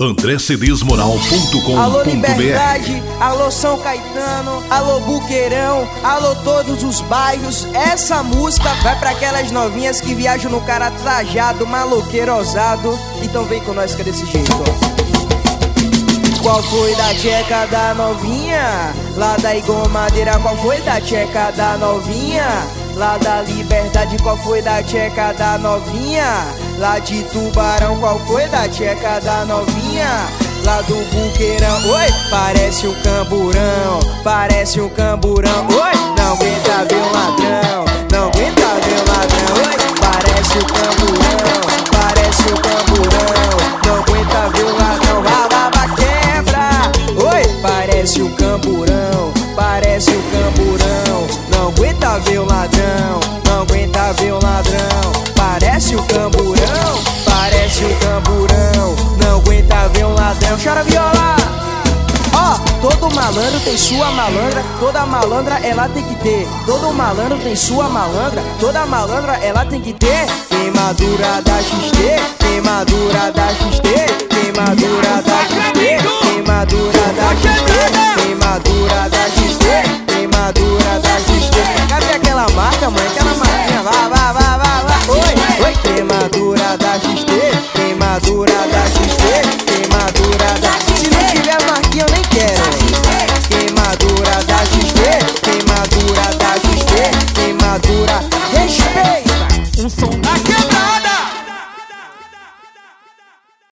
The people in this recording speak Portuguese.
andrecedesmoral.com.br. Alô Liberdade, alô São Caetano, alô Buqueirão, alô todos os bairros. Essa música vai pra aquelas novinhas que viajam no cara trajado, maloqueiro ousado. Então vem com nós que é desse jeito, ó. Qual foi da tcheca da novinha? Lá da Igor Madeira, qual foi da tcheca da novinha? Lá da Liberdade, qual foi da tcheca da novinha? Lá de Tubarão, qual foi da tcheca da novinha? Lá do Buqueirão, oi, parece um camburão, parece um camburão, oi, não aguenta ver um ladrão, não aguenta ver um ladrão, oi, parece um camburão, parece um camburão, não aguenta ver um ladrão, rababa quebra, oi, parece um camburão, parece um camburão, não aguenta ver um ladrão, não aguenta ver um ladrão, parece um camburão, parece um camburão, não aguenta ver um ladrão, chora viola! Ó, todo malandro tem sua malandra, toda malandra ela tem que ter. Todo malandro tem sua malandra, toda malandra ela tem que ter. Queimadura da XT, queimadura da XT, queimadura da XT, queimadura da XT, queimadura da XT, queimadura da XT.